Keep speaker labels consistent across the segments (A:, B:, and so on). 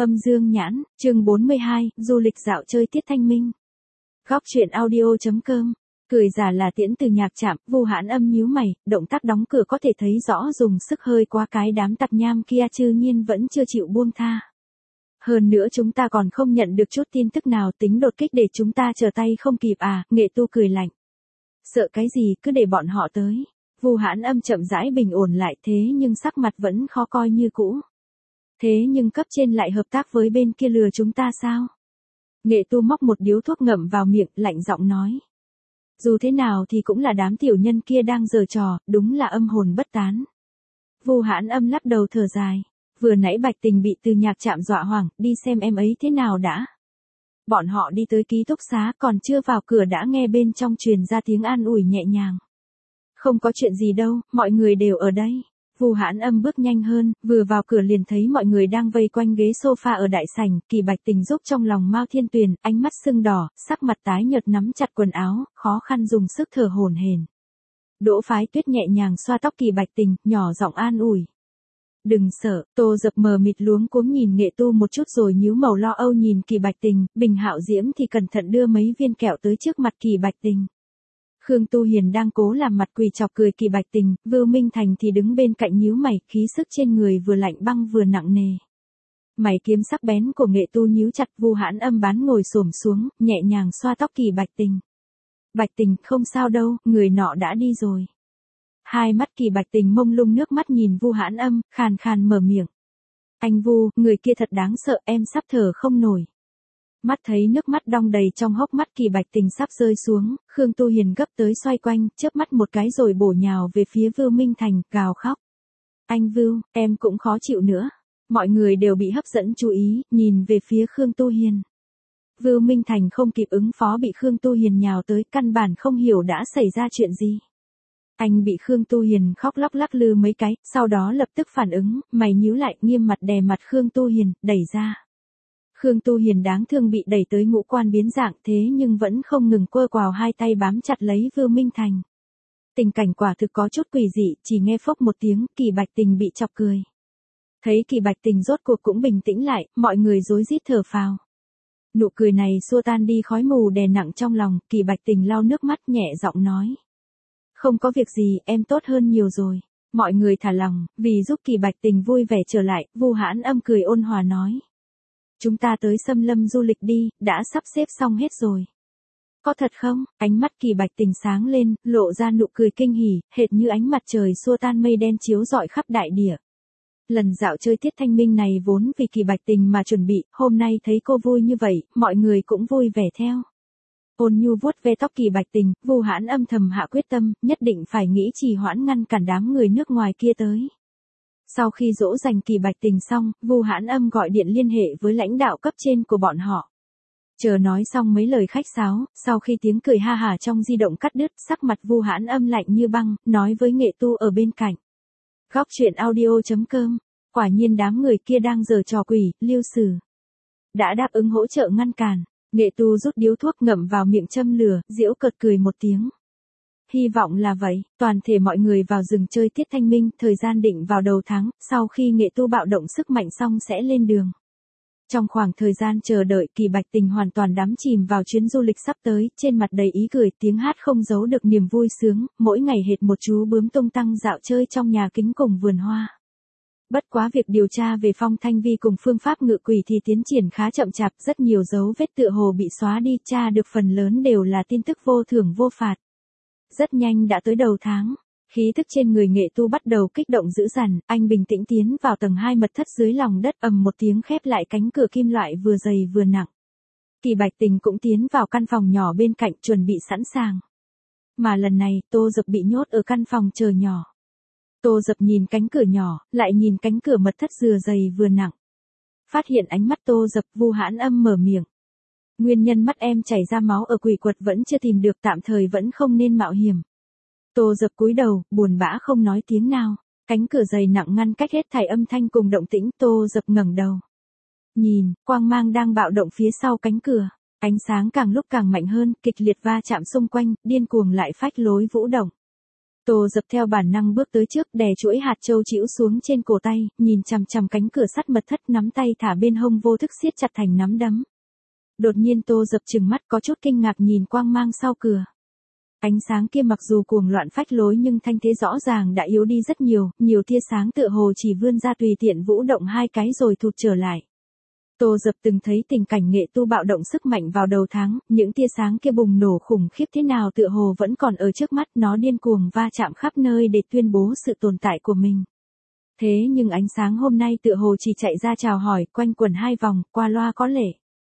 A: Âm dương nhãn, chương 42, du lịch dạo chơi tiết thanh minh. Góc truyện audio.com. Cười giả là tiễn từ nhạc trạm, Vu Hãn Âm nhíu mày, động tác đóng cửa có thể thấy rõ dùng sức hơi quá cái đám tặc nham kia chư nhiên vẫn chưa chịu buông tha. Hơn nữa chúng ta còn không nhận được chút tin tức nào tính đột kích để chúng ta trở tay không kịp à, Nghệ Tu cười lạnh. Sợ cái gì cứ để bọn họ tới. Vu Hãn Âm chậm rãi bình ổn lại thế nhưng sắc mặt vẫn khó coi như cũ. Thế nhưng cấp trên lại hợp tác với bên kia lừa chúng ta sao? Nghệ Tu móc một điếu thuốc ngậm vào miệng, lạnh giọng nói. Dù thế nào thì cũng là đám tiểu nhân kia đang giở trò, đúng là âm hồn bất tán. Vu Hãn Âm lắc đầu thở dài. Vừa nãy Bạch Tình bị từ nhạc trạm dọa hoảng, đi xem em ấy thế nào đã. Bọn họ đi tới ký túc xá còn chưa vào cửa đã nghe bên trong truyền ra tiếng an ủi nhẹ nhàng. Không có chuyện gì đâu, mọi người đều ở đây. Vu Hãn Âm bước nhanh hơn, vừa vào cửa liền thấy mọi người đang vây quanh ghế sofa ở đại sảnh, Kỳ Bạch Tình giúp trong lòng Mao Thiên Tuyền, ánh mắt sưng đỏ, sắc mặt tái nhợt nắm chặt quần áo, khó khăn dùng sức thở hổn hển. Đỗ Phái Tuyết nhẹ nhàng xoa tóc Kỳ Bạch Tình, nhỏ giọng an ủi. Đừng sợ, Tô Dập mờ mịt luống cuống nhìn Nghệ Tu một chút rồi nhíu màu lo âu nhìn Kỳ Bạch Tình, Bình Hạo Diễm thì cẩn thận đưa mấy viên kẹo tới trước mặt Kỳ Bạch Tình. Khương Tu Hiền đang cố làm mặt quỳ chọc cười Kỳ Bạch Tình, Vưu Minh Thành thì đứng bên cạnh nhíu mày, khí sức trên người vừa lạnh băng vừa nặng nề. Mày kiếm sắc bén của Nghệ Tu nhíu chặt, Vu Hãn Âm bán ngồi xổm xuống, nhẹ nhàng xoa tóc Kỳ Bạch Tình. Bạch Tình, không sao đâu, người nọ đã đi rồi. Hai mắt Kỳ Bạch Tình mông lung nước mắt nhìn Vu Hãn Âm, khàn khàn mở miệng. Anh Vu, người kia thật đáng sợ, em sắp thở không nổi. Mắt thấy nước mắt đong đầy trong hốc mắt Kỳ Bạch Tình sắp rơi xuống, Khương Tu Hiền gấp tới xoay quanh, chớp mắt một cái rồi bổ nhào về phía Vưu Minh Thành, gào khóc. Anh Vưu, em cũng khó chịu nữa. Mọi người đều bị hấp dẫn chú ý, nhìn về phía Khương Tu Hiền. Vưu Minh Thành không kịp ứng phó bị Khương Tu Hiền nhào tới, căn bản không hiểu đã xảy ra chuyện gì. Anh bị Khương Tu Hiền khóc lóc lắc lư mấy cái, sau đó lập tức phản ứng, mày nhíu lại, nghiêm mặt đè mặt Khương Tu Hiền, đẩy ra. Khương Tu Hiền đáng thương bị đẩy tới ngũ quan biến dạng thế nhưng vẫn không ngừng quơ quào hai tay bám chặt lấy Vưu Minh Thành. Tình cảnh quả thực có chút quỷ dị, chỉ nghe phốc một tiếng, Kỳ Bạch Tình bị chọc cười. Thấy Kỳ Bạch Tình rốt cuộc cũng bình tĩnh lại, mọi người rối rít thở phào. Nụ cười này xua tan đi khói mù đè nặng trong lòng, Kỳ Bạch Tình lau nước mắt nhẹ giọng nói. Không có việc gì, em tốt hơn nhiều rồi. Mọi người thả lòng, vì giúp Kỳ Bạch Tình vui vẻ trở lại, Vu Hãn Âm cười ôn hòa nói. Chúng ta tới Xâm Lâm du lịch đi, đã sắp xếp xong hết rồi. Có thật không? Ánh mắt Kỳ Bạch Tình sáng lên, lộ ra nụ cười kinh hỉ, hệt như ánh mặt trời xua tan mây đen chiếu rọi khắp đại địa. Lần dạo chơi tiết thanh minh này vốn vì Kỳ Bạch Tình mà chuẩn bị, hôm nay thấy cô vui như vậy, mọi người cũng vui vẻ theo. Ôn nhu vuốt ve tóc Kỳ Bạch Tình, Vu Hãn Âm thầm hạ quyết tâm, nhất định phải nghĩ trì hoãn ngăn cản đám người nước ngoài kia tới. Sau khi dỗ dành Kỳ Bạch Tình xong, Vu Hãn Âm gọi điện liên hệ với lãnh đạo cấp trên của bọn họ. Chờ nói xong mấy lời khách sáo, sau khi tiếng cười ha hả trong di động cắt đứt, sắc mặt Vu Hãn Âm lạnh như băng, nói với Nghệ Tu ở bên cạnh. Góc truyện audio.com, quả nhiên đám người kia đang giở trò quỷ, Lưu Sử đã đáp ứng hỗ trợ ngăn cản. Nghệ Tu rút điếu thuốc ngậm vào miệng châm lửa, giễu cợt cười một tiếng. Hy vọng là vậy, toàn thể mọi người vào rừng chơi tiết thanh minh, thời gian định vào đầu tháng, sau khi Nghệ Tu bạo động sức mạnh xong sẽ lên đường. Trong khoảng thời gian chờ đợi, Kỳ Bạch Tình hoàn toàn đắm chìm vào chuyến du lịch sắp tới, trên mặt đầy ý cười, tiếng hát không giấu được niềm vui sướng, mỗi ngày hệt một chú bướm tung tăng dạo chơi trong nhà kính cùng vườn hoa. Bất quá việc điều tra về Phong Thanh Vi cùng phương pháp ngự quỷ thì tiến triển khá chậm chạp, rất nhiều dấu vết tựa hồ bị xóa đi, tra được phần lớn đều là tin tức vô thưởng vô phạt. Rất nhanh đã tới đầu tháng, khí thức trên người Nghệ Tu bắt đầu kích động dữ dằn, anh bình tĩnh tiến vào tầng 2 mật thất dưới lòng đất, ầm một tiếng khép lại cánh cửa kim loại vừa dày vừa nặng. Kỳ Bạch Tình cũng tiến vào căn phòng nhỏ bên cạnh chuẩn bị sẵn sàng. Mà lần này, Tô Dập bị nhốt ở căn phòng chờ nhỏ. Tô Dập nhìn cánh cửa nhỏ, lại nhìn cánh cửa mật thất vừa dày vừa nặng. Phát hiện ánh mắt Tô Dập, Vu Hãn Âm mở miệng. Nguyên nhân mắt em chảy ra máu ở quỷ quật vẫn chưa tìm được, tạm thời vẫn không nên mạo hiểm. Tô Dập cúi đầu, buồn bã không nói tiếng nào. Cánh cửa dày nặng ngăn cách hết thảy âm thanh cùng động tĩnh, Tô Dập ngẩng đầu. Nhìn, quang mang đang bạo động phía sau cánh cửa. Ánh sáng càng lúc càng mạnh hơn, kịch liệt va chạm xung quanh, điên cuồng lại phách lối vũ động. Tô Dập theo bản năng bước tới trước, đè chuỗi hạt châu trĩu xuống trên cổ tay, nhìn chằm chằm cánh cửa sắt mật thất, nắm tay thả bên hông vô thức siết chặt thành nắm đấm. Đột nhiên Tô Dập trừng mắt có chút kinh ngạc nhìn quang mang sau cửa. Ánh sáng kia mặc dù cuồng loạn phách lối nhưng thanh thế rõ ràng đã yếu đi rất nhiều, nhiều tia sáng tựa hồ chỉ vươn ra tùy tiện vũ động hai cái rồi thụt trở lại. Tô Dập từng thấy tình cảnh nghệ tu bạo động sức mạnh vào đầu tháng, những tia sáng kia bùng nổ khủng khiếp thế nào tựa hồ vẫn còn ở trước mắt, nó điên cuồng va chạm khắp nơi để tuyên bố sự tồn tại của mình. Thế nhưng ánh sáng hôm nay tựa hồ chỉ chạy ra chào hỏi, quanh quẩn hai vòng, qua loa có lệ.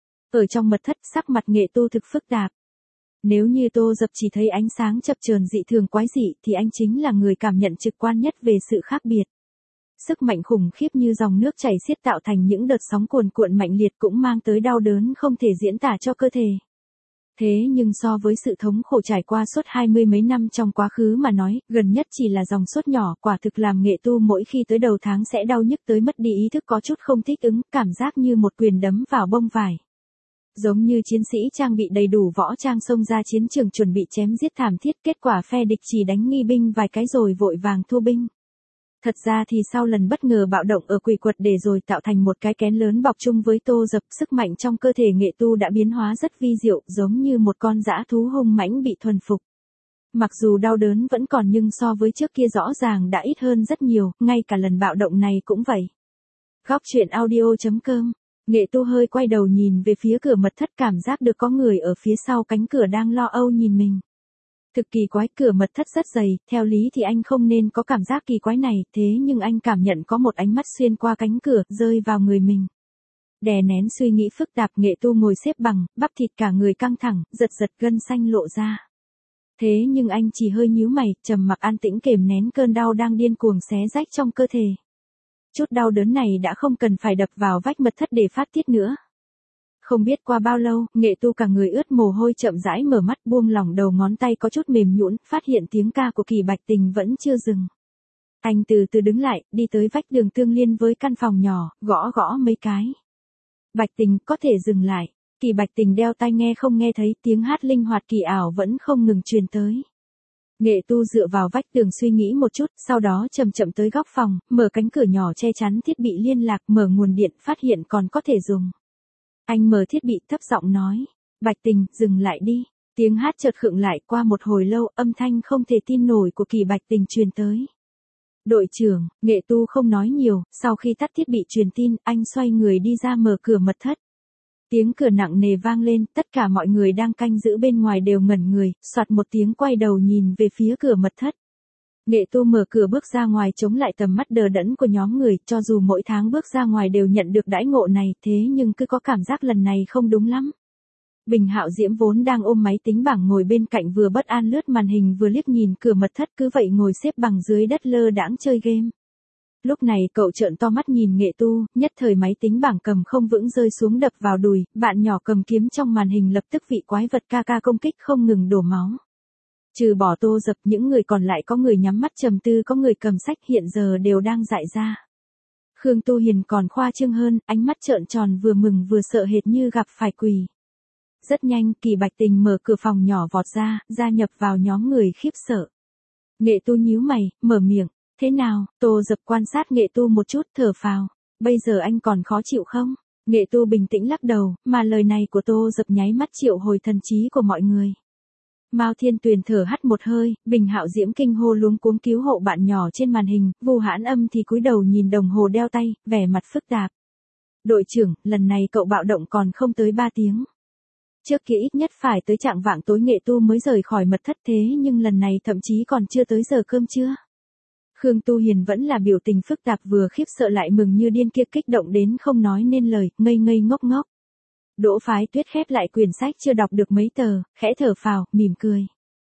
A: Ở trong mật thất, sắc mặt nghệ tu thực phức tạp. Nếu như Tô Dập chỉ thấy ánh sáng chập chờn dị thường quái dị thì anh chính là người cảm nhận trực quan nhất về sự khác biệt. Sức mạnh khủng khiếp như dòng nước chảy xiết tạo thành những đợt sóng cuồn cuộn mạnh liệt cũng mang tới đau đớn không thể diễn tả cho cơ thể. Thế nhưng so với sự thống khổ trải qua suốt 20 mấy năm trong quá khứ mà nói, gần nhất chỉ là dòng sốt nhỏ, quả thực làm nghệ tu mỗi khi tới đầu tháng sẽ đau nhức tới mất đi ý thức, có chút không thích ứng, cảm giác như một quyền đấm vào bông vải. Giống như chiến sĩ trang bị đầy đủ võ trang xông ra chiến trường chuẩn bị chém giết thảm thiết, kết quả phe địch chỉ đánh nghi binh vài cái rồi vội vàng thua binh. Thật ra thì sau lần bất ngờ bạo động ở Quỷ Quật để rồi tạo thành một cái kén lớn bọc chung với Tô Dập, sức mạnh trong cơ thể nghệ tu đã biến hóa rất vi diệu, giống như một con dã thú hung mãnh bị thuần phục. Mặc dù đau đớn vẫn còn nhưng so với trước kia rõ ràng đã ít hơn rất nhiều, ngay cả lần bạo động này cũng vậy. Góc truyện audio.com. Nghệ tu hơi quay đầu nhìn về phía cửa mật thất, cảm giác được có người ở phía sau cánh cửa đang lo âu nhìn mình. Thực kỳ quái, cửa mật thất rất dày, theo lý thì anh không nên có cảm giác kỳ quái này, thế nhưng anh cảm nhận có một ánh mắt xuyên qua cánh cửa, rơi vào người mình. Đè nén suy nghĩ phức tạp, nghệ tu ngồi xếp bằng, bắp thịt cả người căng thẳng, giật giật gân xanh lộ ra. Thế nhưng anh chỉ hơi nhíu mày, trầm mặc an tĩnh kềm nén cơn đau đang điên cuồng xé rách trong cơ thể. Chút đau đớn này đã không cần phải đập vào vách mật thất để phát tiết nữa. Không biết qua bao lâu, nghệ tu cả người ướt mồ hôi chậm rãi mở mắt, buông lỏng đầu ngón tay có chút mềm nhũn, phát hiện tiếng ca của Kỳ Bạch Tình vẫn chưa dừng. Anh từ từ đứng lại, đi tới vách đường tương liên với căn phòng nhỏ, gõ gõ mấy cái. Bạch Tình, có thể dừng lại. Kỳ Bạch Tình đeo tai nghe không nghe thấy, tiếng hát linh hoạt kỳ ảo vẫn không ngừng truyền tới. Nghệ tu dựa vào vách tường suy nghĩ một chút, sau đó chậm chậm tới góc phòng, mở cánh cửa nhỏ che chắn thiết bị liên lạc, mở nguồn điện, phát hiện còn có thể dùng. Anh mở thiết bị, thấp giọng nói, Bạch Tình, dừng lại đi. Tiếng hát chợt khựng lại, qua một hồi lâu, âm thanh không thể tin nổi của Kỳ Bạch Tình truyền tới. Đội trưởng, nghệ tu không nói nhiều, sau khi tắt thiết bị truyền tin, anh xoay người đi ra mở cửa mật thất. Tiếng cửa nặng nề vang lên, tất cả mọi người đang canh giữ bên ngoài đều ngẩn người, soạt một tiếng quay đầu nhìn về phía cửa mật thất. Nghệ tu mở cửa bước ra ngoài chống lại tầm mắt đờ đẫn của nhóm người, cho dù mỗi tháng bước ra ngoài đều nhận được đãi ngộ này, thế nhưng cứ có cảm giác lần này không đúng lắm. Bình Hạo Diễm vốn đang ôm máy tính bảng ngồi bên cạnh vừa bất an lướt màn hình vừa liếc nhìn cửa mật thất, cứ vậy ngồi xếp bằng dưới đất lơ đãng chơi game. Lúc này cậu trợn to mắt nhìn nghệ tu, nhất thời máy tính bảng cầm không vững rơi xuống đập vào đùi, bạn nhỏ cầm kiếm trong màn hình lập tức vị quái vật ca ca công kích không ngừng đổ máu. Trừ bỏ Tô Dập, những người còn lại có người nhắm mắt trầm tư, có người cầm sách, hiện giờ đều đang dại ra. Khương Tu Hiền còn khoa trương hơn, ánh mắt trợn tròn vừa mừng vừa sợ hệt như gặp phải quỷ. Rất nhanh, Kỳ Bạch Tình mở cửa phòng nhỏ vọt ra, gia nhập vào nhóm người khiếp sợ. Nghệ tu nhíu mày, mở miệng, thế nào? Tô Dập quan sát nghệ tu một chút, thở phào, bây giờ anh còn khó chịu không? Nghệ tu bình tĩnh lắc đầu, mà lời này của Tô Dập nháy mắt triệu hồi thần trí của mọi người. Mao Thiên Tuyền thở hắt một hơi, Bình Hạo Diễm kinh hô luống cuống cứu hộ bạn nhỏ trên màn hình, Vu Hãn Âm thì cúi đầu nhìn đồng hồ đeo tay, vẻ mặt phức tạp. Đội trưởng, lần này cậu bạo động còn không tới 3 tiếng. Trước kia ít nhất phải tới trạng vạng tối nghệ tu mới rời khỏi mật thất, thế nhưng lần này thậm chí còn chưa tới giờ cơm trưa. Khương Tu Hiền vẫn là biểu tình phức tạp, vừa khiếp sợ lại mừng như điên, kia kích động đến không nói nên lời, ngây ngây ngốc ngốc. Đỗ Phái Tuyết khép lại quyển sách chưa đọc được mấy tờ, khẽ thở phào, mỉm cười.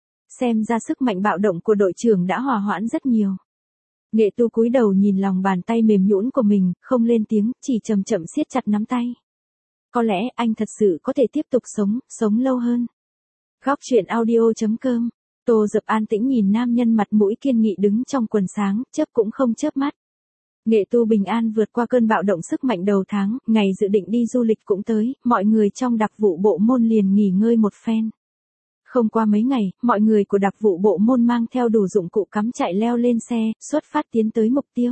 A: Xem ra sức mạnh bạo động của đội trưởng đã hòa hoãn rất nhiều. Nghệ tu cúi đầu nhìn lòng bàn tay mềm nhũn của mình, không lên tiếng, chỉ chậm chậm siết chặt nắm tay. Có lẽ anh thật sự có thể tiếp tục sống lâu hơn. Góc truyện audio.com. Tô Dập an tĩnh nhìn nam nhân mặt mũi kiên nghị đứng trong quần sáng, chớp cũng không chớp mắt. Nghệ tu bình an vượt qua cơn bạo động sức mạnh đầu tháng, ngày dự định đi du lịch cũng tới, mọi người trong đặc vụ bộ môn liền nghỉ ngơi một phen. Không qua mấy ngày, mọi người của đặc vụ bộ môn mang theo đủ dụng cụ cắm trại leo lên xe, xuất phát tiến tới mục tiêu.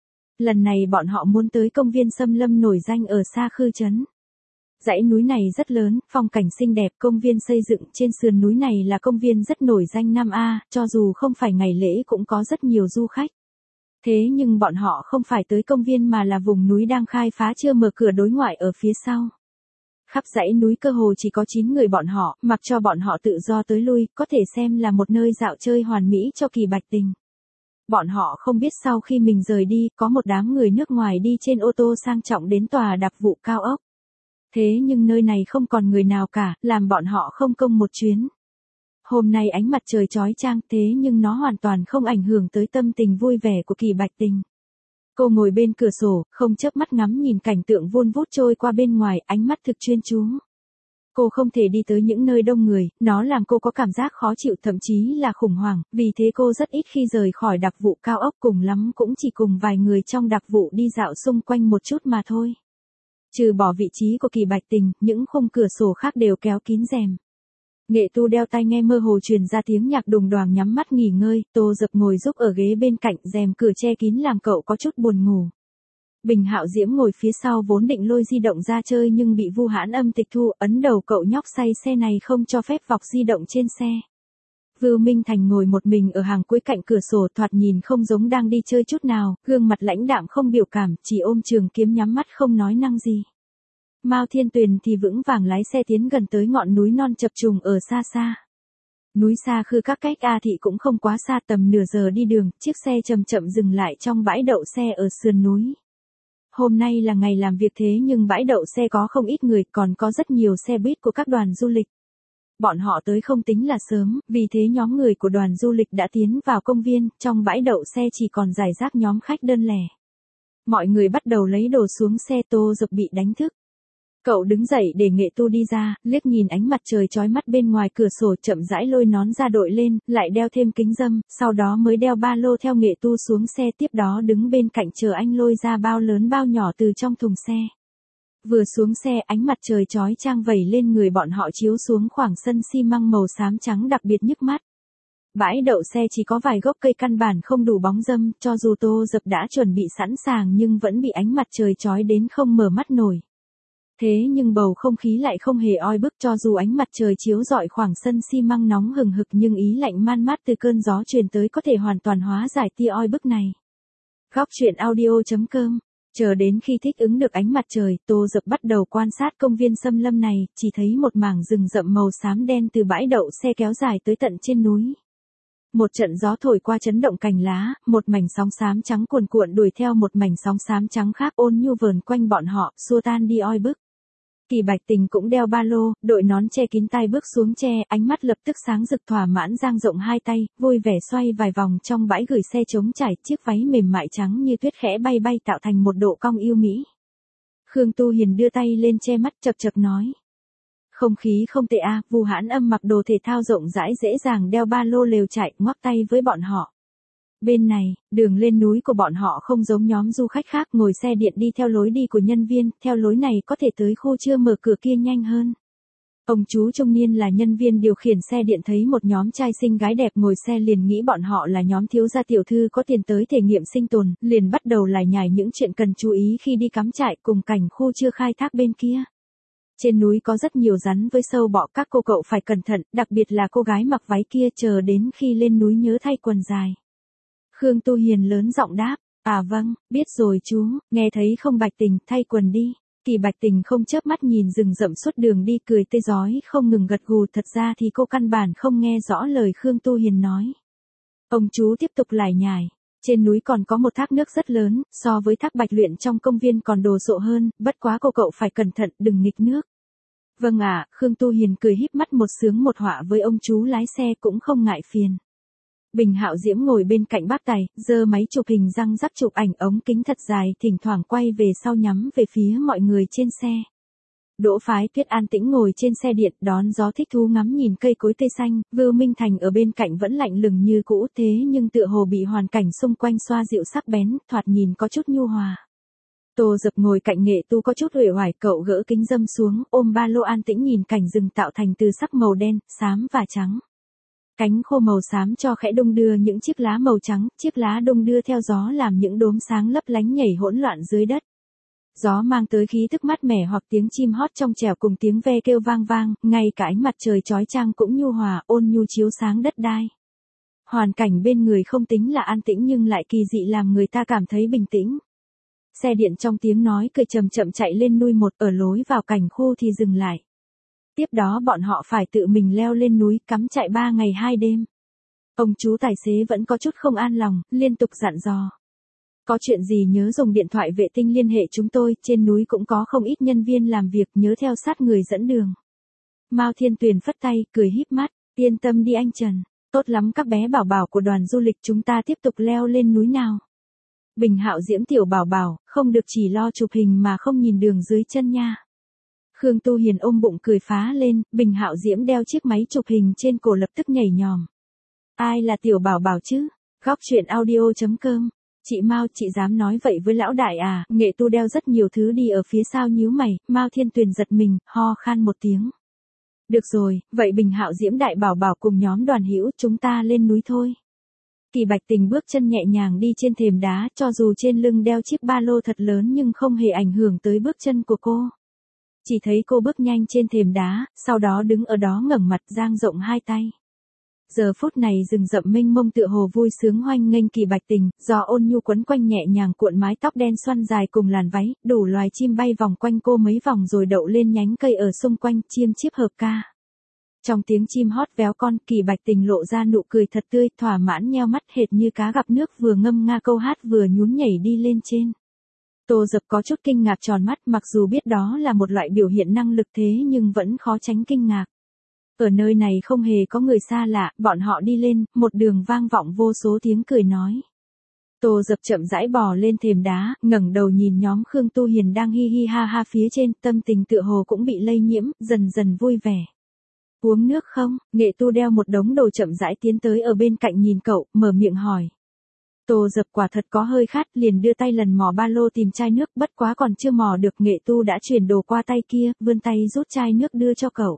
A: Lần này bọn họ muốn tới công viên xâm lâm nổi danh ở Sa Khư trấn. Dãy núi này rất lớn, phong cảnh xinh đẹp, công viên xây dựng trên sườn núi này là công viên rất nổi danh Nam A, cho dù không phải ngày lễ cũng có rất nhiều du khách. Thế nhưng bọn họ không phải tới công viên mà là vùng núi đang khai phá chưa mở cửa đối ngoại ở phía sau. Khắp dãy núi cơ hồ chỉ có 9 người bọn họ, mặc cho bọn họ tự do tới lui, có thể xem là một nơi dạo chơi hoàn mỹ cho Kỳ Bạch Tình. Bọn họ không biết sau khi mình rời đi, có một đám người nước ngoài đi trên ô tô sang trọng đến tòa đặc vụ cao ốc. Thế nhưng nơi này không còn người nào cả, làm bọn họ không công một chuyến. Hôm nay ánh mặt trời chói chang thế nhưng nó hoàn toàn không ảnh hưởng tới tâm tình vui vẻ của Kỳ Bạch Tình. Cô ngồi bên cửa sổ, không chớp mắt ngắm nhìn cảnh tượng vun vút trôi qua bên ngoài, ánh mắt thực chuyên chú. Cô không thể đi tới những nơi đông người, nó làm cô có cảm giác khó chịu thậm chí là khủng hoảng, vì thế cô rất ít khi rời khỏi đặc vụ cao ốc, cùng lắm cũng chỉ cùng vài người trong đặc vụ đi dạo xung quanh một chút mà thôi. Trừ bỏ vị trí của Kỳ Bạch Tình, những khung cửa sổ khác đều kéo kín rèm. Nghệ Tu đeo tai nghe mơ hồ truyền ra tiếng nhạc đùng đoàng nhắm mắt nghỉ ngơi, Tô Dập ngồi giúp ở ghế bên cạnh, rèm cửa che kín làm cậu có chút buồn ngủ. Bình Hạo Diễm ngồi phía sau vốn định lôi di động ra chơi nhưng bị Vu Hãn Âm tịch thu, ấn đầu cậu nhóc say xe này không cho phép vọc di động trên xe. Vưu Minh Thành ngồi một mình ở hàng cuối cạnh cửa sổ, thoạt nhìn không giống đang đi chơi chút nào, gương mặt lãnh đạm không biểu cảm, chỉ ôm trường kiếm nhắm mắt không nói năng gì. Mao Thiên Tuyền thì vững vàng lái xe tiến gần tới ngọn núi non chập trùng ở xa xa. Núi Sa Khư các cách A Thị cũng không quá xa, tầm nửa giờ đi đường, chiếc xe chậm chậm dừng lại trong bãi đậu xe ở sườn núi. Hôm nay là ngày làm việc thế nhưng bãi đậu xe có không ít người, còn có rất nhiều xe buýt của các đoàn du lịch. Bọn họ tới không tính là sớm, vì thế nhóm người của đoàn du lịch đã tiến vào công viên, trong bãi đậu xe chỉ còn rải rác nhóm khách đơn lẻ. Mọi người bắt đầu lấy đồ xuống xe, Tô Dập bị đánh thức. Cậu đứng dậy để Nghệ Tu đi ra, liếc nhìn ánh mặt trời chói mắt bên ngoài cửa sổ, chậm rãi lôi nón ra đội lên, lại đeo thêm kính râm, sau đó mới đeo ba lô theo Nghệ Tu xuống xe, tiếp đó đứng bên cạnh chờ anh lôi ra bao lớn bao nhỏ từ trong thùng xe. Vừa xuống xe, ánh mặt trời chói chang vẩy lên người bọn họ chiếu xuống khoảng sân xi măng màu xám trắng đặc biệt nhức mắt. Bãi đậu xe chỉ có vài gốc cây căn bản không đủ bóng râm, cho dù Tô Dập đã chuẩn bị sẵn sàng nhưng vẫn bị ánh mặt trời chói đến không mở mắt nổi. Thế nhưng bầu không khí lại không hề oi bức, cho dù ánh mặt trời chiếu rọi khoảng sân xi măng nóng hừng hực nhưng ý lạnh man mát từ cơn gió truyền tới có thể hoàn toàn hóa giải tia oi bức này. Góc truyện audio.com. Chờ đến khi thích ứng được ánh mặt trời, Tô Dập bắt đầu quan sát công viên xâm lâm này, chỉ thấy một mảng rừng rậm màu xám đen từ bãi đậu xe kéo dài tới tận trên núi. Một trận gió thổi qua chấn động cành lá, một mảnh sóng xám trắng cuồn cuộn đuổi theo một mảnh sóng xám trắng khác ôn nhu vờn quanh bọn họ, xua tan đi oi bức. Kỳ Bạch Tình cũng đeo ba lô, đội nón che kín tai bước xuống tre, ánh mắt lập tức sáng rực thỏa mãn dang rộng hai tay, vui vẻ xoay vài vòng trong bãi gửi xe trống trải, chiếc váy mềm mại trắng như tuyết khẽ bay bay tạo thành một độ cong yêu mỹ. Khương Tu Hiền đưa tay lên che mắt chập chập nói. Không khí không tệ a. Vu Hãn Âm mặc đồ thể thao rộng rãi dễ dàng đeo ba lô lều chạy, ngoắc tay với bọn họ. Bên này, đường lên núi của bọn họ không giống nhóm du khách khác, ngồi xe điện đi theo lối đi của nhân viên, theo lối này có thể tới khu chưa mở cửa kia nhanh hơn. Ông chú trung niên là nhân viên điều khiển xe điện thấy một nhóm trai xinh gái đẹp ngồi xe liền nghĩ bọn họ là nhóm thiếu gia tiểu thư có tiền tới thể nghiệm sinh tồn, liền bắt đầu lải nhải những chuyện cần chú ý khi đi cắm trại cùng cảnh khu chưa khai thác bên kia. Trên núi có rất nhiều rắn với sâu bọ, các cô cậu phải cẩn thận, đặc biệt là cô gái mặc váy kia, chờ đến khi lên núi nhớ thay quần dài. Khương Tu Hiền lớn giọng đáp, à vâng, biết rồi chú, nghe thấy không Bạch Tình, thay quần đi. Kỳ Bạch Tình không chớp mắt nhìn rừng rậm suốt đường đi, cười tươi rói không ngừng gật gù, thật ra thì cô căn bản không nghe rõ lời Khương Tu Hiền nói. Ông chú tiếp tục lải nhải. Trên núi còn có một thác nước rất lớn, so với thác Bạch Luyện trong công viên còn đồ sộ hơn, bất quá cô cậu phải cẩn thận, đừng nghịch nước. Vâng ạ, Khương Tu Hiền cười híp mắt một sướng một họa với ông chú lái xe cũng không ngại phiền. Bình Hạo Diễm ngồi bên cạnh bác tài, giơ máy chụp hình răng rắc chụp ảnh ống kính thật dài, thỉnh thoảng quay về sau nhắm về phía mọi người trên xe. Đỗ Phái Tuyết an tĩnh ngồi trên xe điện đón gió thích thú ngắm nhìn cây cối tươi xanh, Vưu Minh Thành ở bên cạnh vẫn lạnh lùng như cũ thế nhưng tựa hồ bị hoàn cảnh xung quanh xoa dịu sắc bén, thoạt nhìn có chút nhu hòa. Tô Dập ngồi cạnh Nghệ Tu có chút uể oải, cậu gỡ kính râm xuống, ôm ba lô an tĩnh nhìn cảnh rừng tạo thành từ sắc màu đen, xám và trắng. Cánh khô màu xám cho khẽ đung đưa những chiếc lá màu trắng, chiếc lá đung đưa theo gió làm những đốm sáng lấp lánh nhảy hỗn loạn dưới đất. Gió mang tới khí thức mát mẻ hoặc tiếng chim hót trong trẻo cùng tiếng ve kêu vang vang, ngay cả ánh mặt trời chói chang cũng nhu hòa, ôn nhu chiếu sáng đất đai. Hoàn cảnh bên người không tính là an tĩnh nhưng lại kỳ dị làm người ta cảm thấy bình tĩnh. Xe điện trong tiếng nói cười chậm chậm chạy lên núi một, ở lối vào cảnh khu thì dừng lại. Tiếp đó bọn họ phải tự mình leo lên núi, cắm trại 3 ngày 2 đêm. Ông chú tài xế vẫn có chút không an lòng, liên tục dặn dò. Có chuyện gì nhớ dùng điện thoại vệ tinh liên hệ chúng tôi, trên núi cũng có không ít nhân viên làm việc, nhớ theo sát người dẫn đường. Mao Thiên Tuyền phất tay, cười híp mắt, yên tâm đi anh Trần, tốt lắm các bé bảo bảo của đoàn du lịch, chúng ta tiếp tục leo lên núi nào. Bình Hạo Diễm tiểu bảo bảo, không được chỉ lo chụp hình mà không nhìn đường dưới chân nha. Khương Tu Hiền ôm bụng cười phá lên, Bình Hạo Diễm đeo chiếc máy chụp hình trên cổ lập tức nhảy nhòm. Ai là tiểu bảo bảo chứ? Góc truyện audio.com. Chị Mao, chị dám nói vậy với lão đại à? Nghệ Tu đeo rất nhiều thứ đi ở phía sau nhíu mày, Mao Thiên Tuyền giật mình, ho khan một tiếng. Được rồi, vậy Bình Hạo Diễm đại bảo bảo cùng nhóm đoàn hữu chúng ta lên núi thôi. Kỳ Bạch Tình bước chân nhẹ nhàng đi trên thềm đá, cho dù trên lưng đeo chiếc ba lô thật lớn nhưng không hề ảnh hưởng tới bước chân của cô. Chỉ thấy cô bước nhanh trên thềm đá, sau đó đứng ở đó ngẩng mặt dang rộng hai tay. Giờ phút này rừng rậm mênh mông tựa hồ vui sướng hoanh nghênh Kỳ Bạch Tình, gió ôn nhu quấn quanh nhẹ nhàng cuộn mái tóc đen xoăn dài cùng làn váy, đủ loài chim bay vòng quanh cô mấy vòng rồi đậu lên nhánh cây ở xung quanh, chiêm chiếp hợp ca. Trong tiếng chim hót véo con, Kỳ Bạch Tình lộ ra nụ cười thật tươi, thỏa mãn nheo mắt hệt như cá gặp nước, vừa ngâm nga câu hát vừa nhún nhảy đi lên trên. Tô Dập có chút kinh ngạc tròn mắt, mặc dù biết đó là một loại biểu hiện năng lực thế nhưng vẫn khó tránh kinh ngạc. Ở nơi này không hề có người xa lạ, bọn họ đi lên, một đường vang vọng vô số tiếng cười nói. Tô Dập chậm rãi bò lên thềm đá, ngẩng đầu nhìn nhóm Khương Tu Hiền đang hi hi ha ha phía trên, tâm tình tựa hồ cũng bị lây nhiễm, dần dần vui vẻ. Uống nước không? Nghệ Tu đeo một đống đồ chậm rãi tiến tới ở bên cạnh nhìn cậu, mở miệng hỏi. Tô Dập quả thật có hơi khát, liền đưa tay lần mò ba lô tìm chai nước, bất quá còn chưa mò được, Nghệ Tu đã chuyển đồ qua tay kia, vươn tay rút chai nước đưa cho cậu.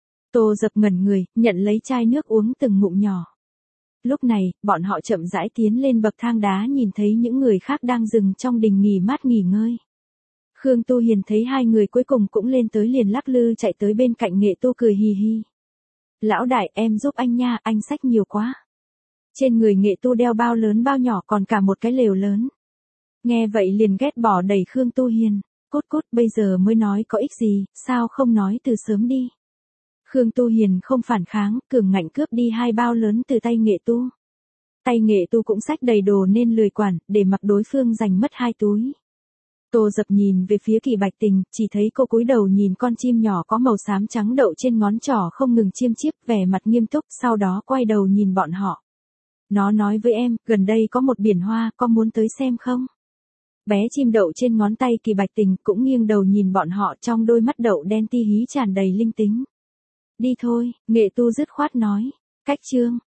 A: Tô Dập ngẩn người, nhận lấy chai nước uống từng ngụm nhỏ. Lúc này, bọn họ chậm rãi tiến lên bậc thang đá, nhìn thấy những người khác đang dừng trong đình nghỉ mát nghỉ ngơi. Khương Tu Hiền thấy hai người cuối cùng cũng lên tới liền lắc lư chạy tới bên cạnh Nghệ Tu cười hì hì. Lão đại, em giúp anh nha, anh xách nhiều quá. Trên người Nghệ Tu đeo bao lớn bao nhỏ còn cả một cái lều lớn. Nghe vậy liền ghét bỏ đẩy Khương Tu Hiền. Cút cút, bây giờ mới nói có ích gì, sao không nói từ sớm đi. Khương Tu Hiền không phản kháng, cường ngạnh cướp đi hai bao lớn từ tay Nghệ Tu. Tay Nghệ Tu cũng xách đầy đồ nên lười quản, để mặc đối phương giành mất hai túi. Tô Dập nhìn về phía Kỳ Bạch Tình, chỉ thấy cô cúi đầu nhìn con chim nhỏ có màu xám trắng đậu trên ngón trỏ không ngừng chiêm chiếp, vẻ mặt nghiêm túc, sau đó quay đầu nhìn bọn họ. Nó nói với em, gần đây có một biển hoa, có muốn tới xem không? Bé chim đậu trên ngón tay Kỳ Bạch Tình cũng nghiêng đầu nhìn bọn họ, trong đôi mắt đậu đen ti hí tràn đầy linh tính. Đi thôi, Nghệ Tu dứt khoát nói. Cách chương.